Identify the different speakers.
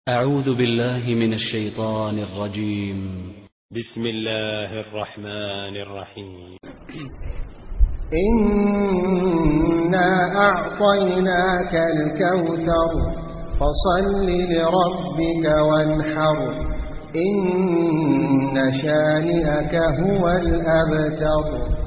Speaker 1: أعوذ بالله من الشيطان الرجيم.
Speaker 2: بسم الله الرحمن الرحيم.
Speaker 3: إنا أعطيناك الكوثر فصل لربك وانحر إن شانئك هو الأبتر.